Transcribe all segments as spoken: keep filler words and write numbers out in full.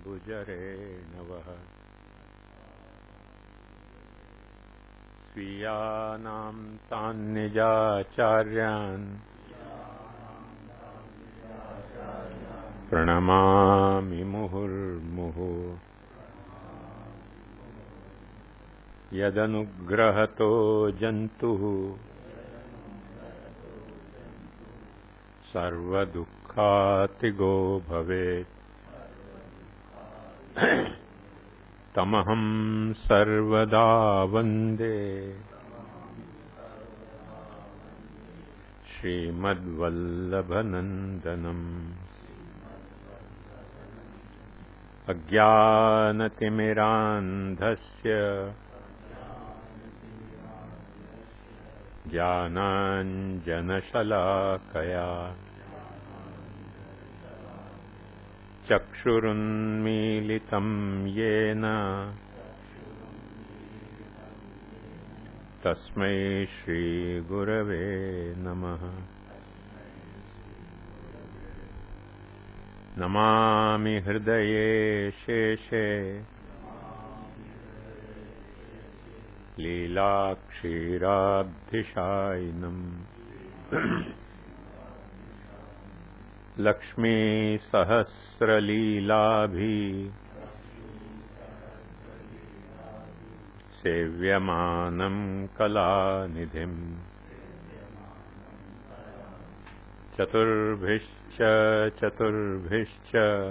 भुजरेणवः स्वीयानां तान् निजाचार्यान् प्रणमामि मुहुर्मुहुः। यदनुग्रहतो जन्तुः सर्वदुःखातिगो भवेत् तमहं सर्वदा वन्दे श्रीमद्वल्लभनन्दनम्। अज्ञानतिमिरान्धस्य ज्ञानाञ्जनशलाकया चक्षुरुन्मीलितं येन तस्मै श्रीगुरवे नमः। नमामि हृदये शेषे लीलाक्षीराब्धिशायिनम् लक्ष्मीसहस्रलीलाभि सेव्यमानं कलानिधिम् चतुर्भिश्च चतुर्भिश्च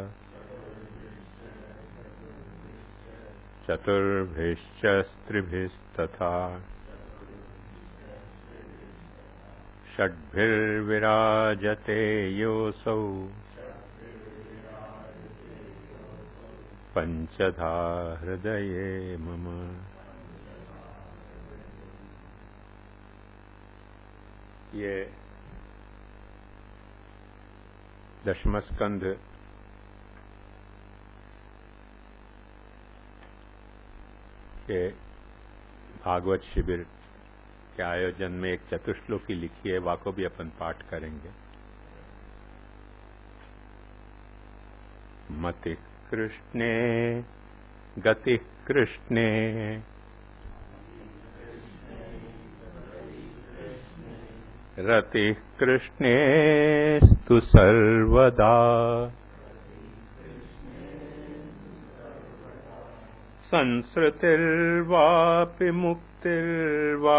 चतुर्भिश्च स्त्रिभिस्तथा षड्भिर्विराजते योऽसौ पञ्चधा हृदये मम। ये दशम स्कंध के भागवत शिविर के आयोजन में एक चतुश्लोकी लिखी है, वाको भी अपन पाठ करेंगे। मति कृष्णे गति कृष्णे रति कृष्णे स्तु सर्वदा संसृतिर्वापि मुक्तिर्वा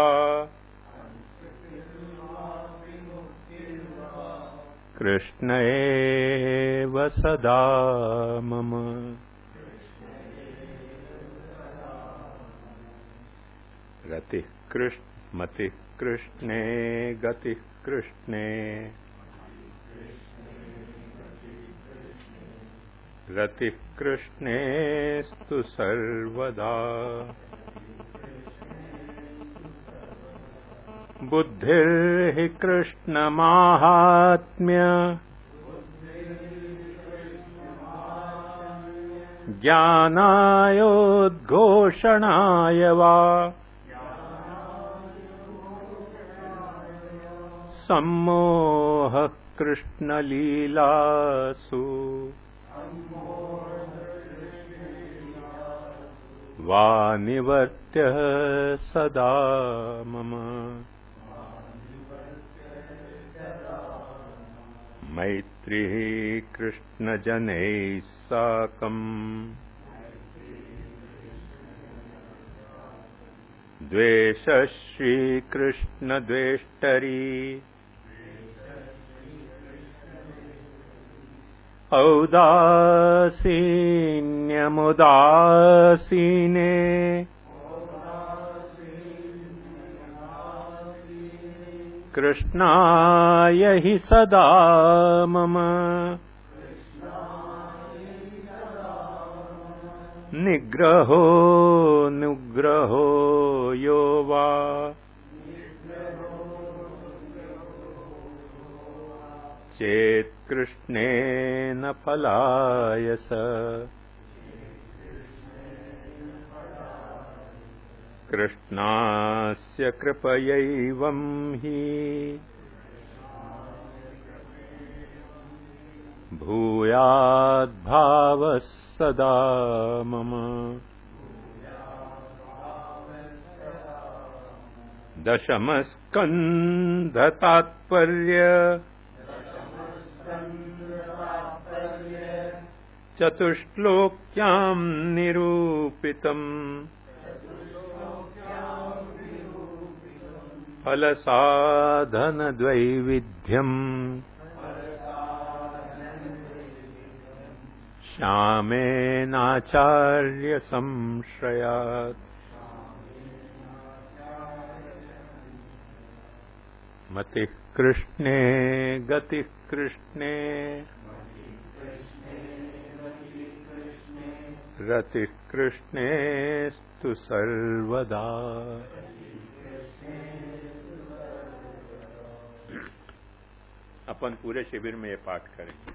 कृष्ण एव सदा मम। रति कृष्ण मति कृष्णे गति कृष्णे रति कृष्णे स्तु सर्वदा बुद्धिर्हि कृष्णमाहात्म्य ज्ञानायोद्घोषणाय वा सम्मोहः कृष्णलीलासु वा निवर्त्य सदा मम। मैत्रिः कृष्णजनैः साकम् द्वेषः श्रीकृष्णद्वेष्टरी औदासीन्यमुदासीने कृष्णाय हि सदा मम। निग्रहो नुग्रहो यो वा चेत् कृष्णेन पलायस। कृष्णास्य कृपयैवं हि भूयाद्भावः सदा मम दशमस्कन्धतात्पर्य चतुश्लोक्यां निरूपितम् फलसाधनद्वैविध्यम् श्यामेनाचार्य संश्रयात् मतिः कृष्णे गतिः कृष्णे रतिः कृष्णेस्तु सर्वदा। अपन पूरे शिविर में ये पाठ करेंगे।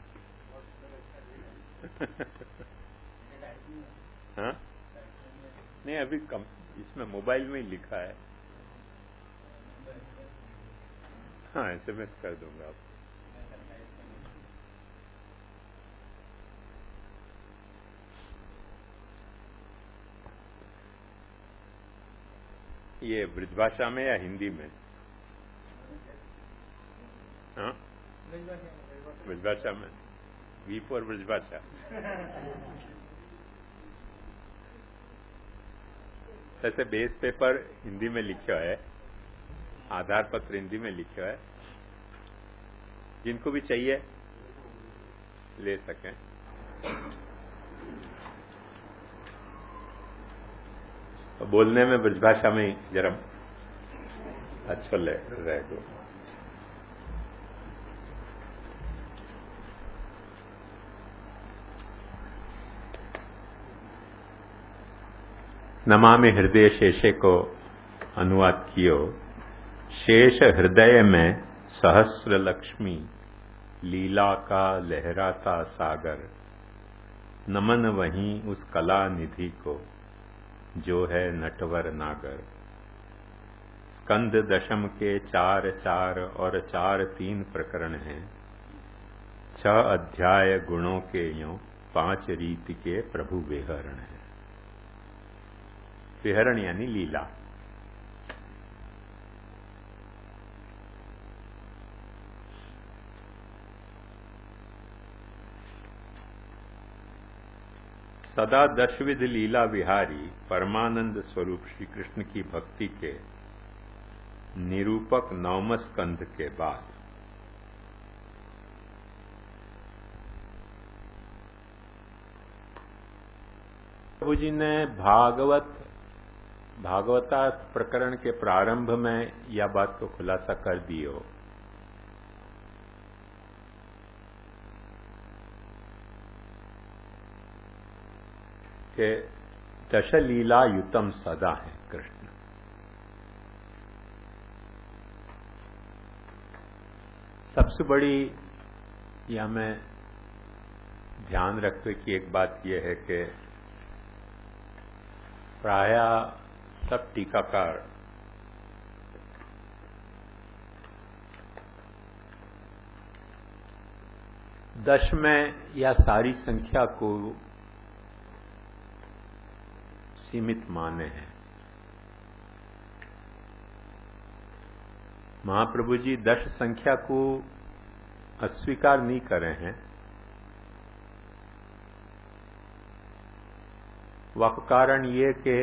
हाँ नहीं, अभी कम, इसमें मोबाइल में ही लिखा है। हाँ एसएमएस कर दूंगा आपको। ये ब्रजभाषा में या हिंदी में? हाँ ब्रजभाषा में। We for Brajbhasha. ऐसे बेस पेपर हिंदी में लिखा है, आधार पत्र हिंदी में लिखा है। जिनको भी चाहिए ले सकें। तो बोलने में ब्रजभाषा में ही जरा अच्छा ले रहेगा। नमामि हृदय शेषे को अनुवाद कियो। शेष हृदय में सहस्र लक्ष्मी, लीला का लहराता सागर। नमन वहीं उस कला निधि को, जो है नटवर नागर। स्कंद दशम के चार चार और चार तीन प्रकरण हैं। छह अध्याय गुणों के यों, पांच रीति के प्रभु विहरण हैं। विहरण यानी लीला। सदा दशविध लीला विहारी परमानंद स्वरूप श्री कृष्ण की भक्ति के निरूपक नवम स्कंध के बाद प्रभु जी ने भागवत भागवतार्थ प्रकरण के प्रारंभ में यह बात को खुलासा कर दियो कि दशलीला युतम सदा है कृष्ण। सबसे बड़ी यह में ध्यान रखते कि एक बात यह है कि प्राय सब टीकाकार दश में या सारी संख्या को सीमित माने हैं। महाप्रभु जी दश संख्या को अस्वीकार नहीं करे हैं। वह कारण ये कि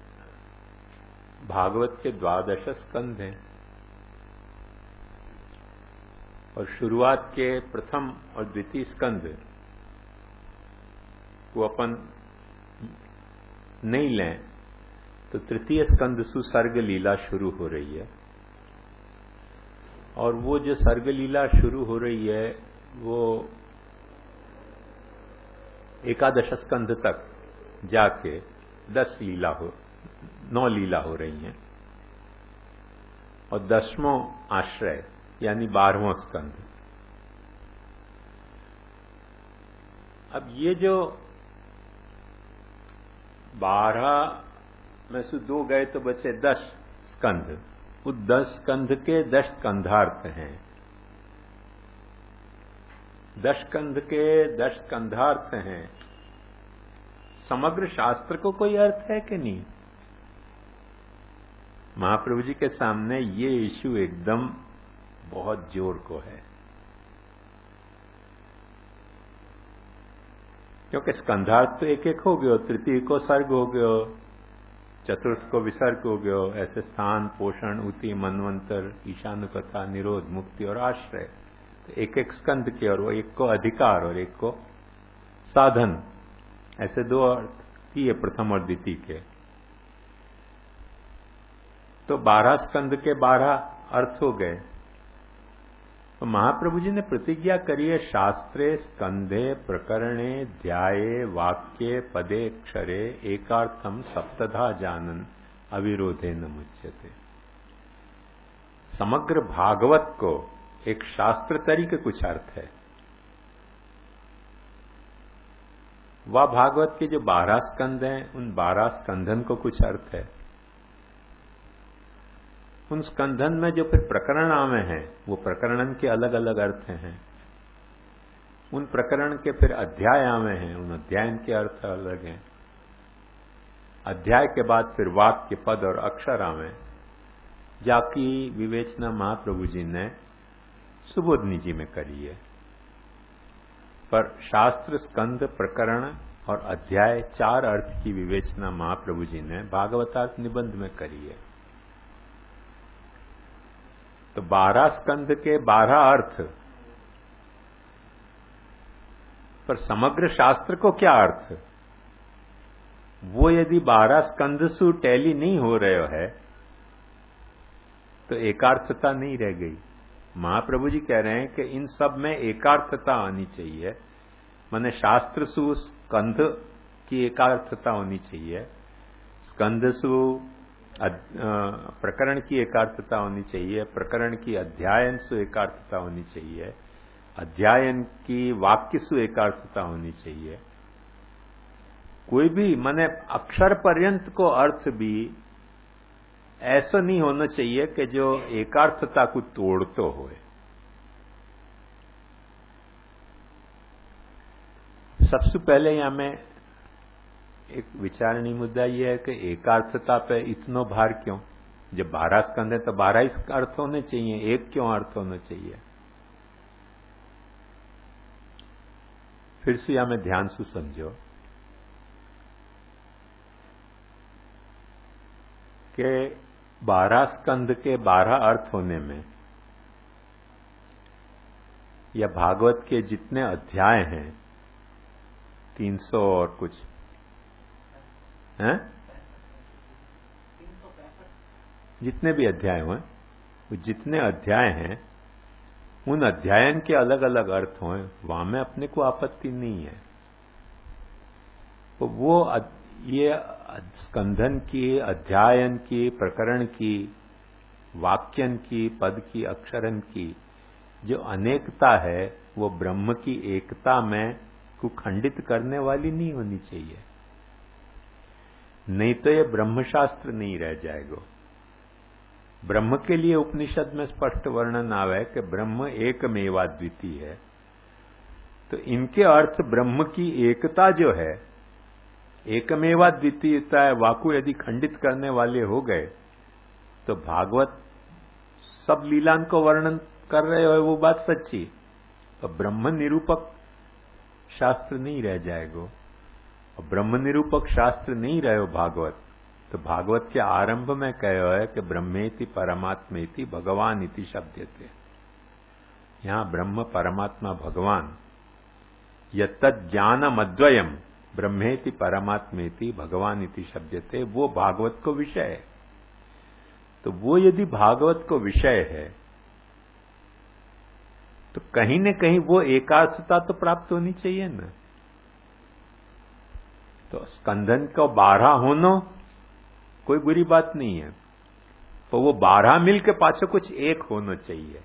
भागवत के द्वादश स्कंध हैं और शुरुआत के प्रथम और द्वितीय स्कंध को अपन नहीं लें तो तृतीय स्कंध से सर्ग लीला शुरू हो रही है और वो जो सर्ग लीला शुरू हो रही है वो एकादश स्कंध तक जाके दस लीला हो नौ लीला हो रही हैं और दसवां आश्रय यानी बारहवां स्कंध। अब ये जो बारह में से दो गए तो बचे दस स्कंध। उस दस स्कंध के दस स्कंधार्थ हैं। दश स्कंध के दश स्कंधार्थ हैं, समग्र शास्त्र को कोई अर्थ है कि नहीं? महाप्रभु जी के सामने ये इश्यू एकदम बहुत जोर को है, क्योंकि स्कंधार्थ तो एक एक हो गयो, तृतीय को सर्ग हो गयो, चतुर्थ को विसर्ग हो गयो, ऐसे स्थान, पोषण, उति, मनवंतर, ईशान कथा, निरोध, मुक्ति और आश्रय, तो एक एक स्कंध के, और वो एक को अधिकार और एक को साधन, ऐसे दो अर्थ किए प्रथम और द्वितीय के। तो बारह स्कंध के बारह अर्थ हो गए। तो महाप्रभु जी ने प्रतिज्ञा करी है, शास्त्रे स्कंधे प्रकरणे ध्याये वाक्ये पदे क्षरे एकार्थम सप्तधा जानन अविरोधे न मुच्यते। समग्र भागवत को एक शास्त्र तरीके कुछ अर्थ है। वह भागवत के जो बारह स्कंध हैं, उन बारह स्कंधन को कुछ अर्थ है। उन स्कंधन में जो फिर प्रकरण आवे हैं, वो प्रकरणन के अलग अलग अर्थ हैं। उन प्रकरण के फिर अध्याय आवे हैं, उन अध्याय के अर्थ अलग हैं। अध्याय के बाद फिर वाक्य, पद और अक्षर आवे, जाकी विवेचना महाप्रभु जी ने सुबोधनी जी में करी है। पर शास्त्र, स्कंद, प्रकरण और अध्याय चार अर्थ की विवेचना महाप्रभु जी ने भागवतार्थ निबंध में करी है। तो बारह स्कंद के बारह अर्थ, पर समग्र शास्त्र को क्या अर्थ, वो यदि बारह स्कंद सु टैली नहीं हो रहे है तो एकार्थता नहीं रह गई। महाप्रभु जी कह रहे हैं कि इन सब में एकार्थता आनी चाहिए, माने शास्त्र सु स्कंध की एकार्थता होनी चाहिए, स्कंद सु प्रकरण की एकार्थता होनी चाहिए, प्रकरण की अध्यायन सु एकार्थता होनी चाहिए, अध्यायन की वाक्य सु एकार्थता होनी चाहिए। कोई भी माने अक्षर पर्यंत को अर्थ भी ऐसा नहीं होना चाहिए कि जो एकार्थता को तोड़तो होए। सबसे पहले यहां में एक विचारणीय मुद्दा यह है कि एकार्थता पे इतनो भार क्यों? जब बारह स्कंध है तो बारह ही अर्थ होने चाहिए, एक क्यों अर्थ होना चाहिए? फिर से यहां में ध्यान से समझो कि बारह स्कंध के बारह अर्थ होने में, या भागवत के जितने अध्याय हैं, तीन सौ और कुछ हैं, जितने भी अध्याय हुए, वो जितने अध्याय हैं, उन अध्यायन के अलग अलग अर्थ हों, वहां में अपने को आपत्ति नहीं है। तो वो ये स्कंधन की, अध्यायन की, प्रकरण की, वाक्यन की, पद की, अक्षरन की जो अनेकता है, वो ब्रह्म की एकता में को खंडित करने वाली नहीं होनी चाहिए, नहीं तो ये ब्रह्मशास्त्र नहीं रह जाएगा। ब्रह्म के लिए उपनिषद में स्पष्ट वर्णन आवे कि ब्रह्म एकमेवाद्वितीय है। तो इनके अर्थ ब्रह्म की एकता जो है, एकमेवाद्वितीयता है, वाकु यदि खंडित करने वाले हो गए तो भागवत सब लीलान को वर्णन कर रहे हो, वो बात सच्ची, तो ब्रह्म निरूपक शास्त्र नहीं रह जाएगा। और ब्रह्म निरूपक शास्त्र नहीं रहे हो भागवत, तो भागवत के आरंभ में कहो है कि ब्रह्मेति परमात्मेति भगवान इति शब्दते। यहां ब्रह्म, परमात्मा, भगवान, यत्तद् ज्ञानम अद्वयम ब्रह्मेति परमात्मेति भगवान इति शब्दते, वो भागवत को विषय है। तो वो यदि भागवत को विषय है तो कहीं न कहीं वो एकार्थता तो प्राप्त होनी चाहिए ना। तो स्कंधन को बारह होना कोई बुरी बात नहीं है, तो वो बारह मिल के पाछे कुछ एक होना चाहिए।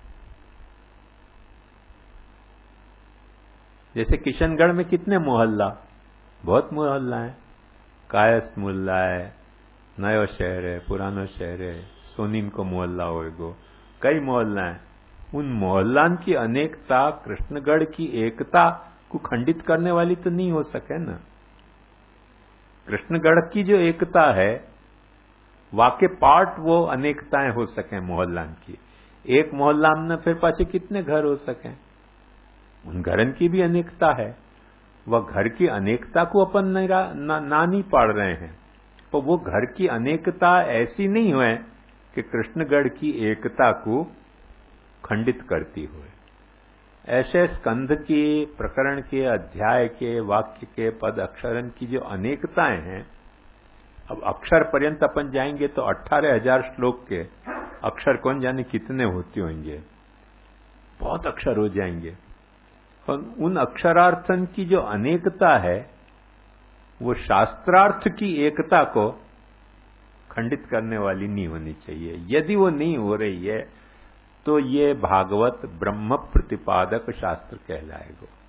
जैसे किशनगढ़ में कितने मोहल्ला, बहुत मोहल्ला है, कायस्थ मोहल्ला है, नयो शहर है, पुरानो शहर है, सोनीम को मोहल्ला होएगो, कई मोहल्ला है। उन मोहल्लान की अनेकता कृष्णगढ़ की एकता को खंडित करने वाली तो नहीं हो सके ना। कृष्णगढ़ की जो एकता है वाके पार्ट वो अनेकताएं हो सके मोहल्लान की। एक मोहल्ला में फिर पाछे कितने घर हो सके, उन घरन की भी अनेकता है। वह घर की अनेकता को अपन ना, ना नहीं पाड़ रहे हैं, तो वो घर की अनेकता ऐसी नहीं हुए कि कृष्णगढ़ की एकता को खंडित करती हुए। ऐसे स्कंध के, प्रकरण के, अध्याय के, वाक्य के, पद अक्षरन की जो अनेकताएं हैं, अब अक्षर पर्यंत अपन जाएंगे तो अठारह हजार श्लोक के अक्षर कौन जाने कितने होते होंगे, बहुत अक्षर हो जाएंगे। और उन अक्षरार्थन की जो अनेकता है वो शास्त्रार्थ की एकता को खंडित करने वाली नहीं होनी चाहिए। यदि वो नहीं हो रही है तो ये भागवत ब्रह्म प्रतिपादक शास्त्र कहलाएगा।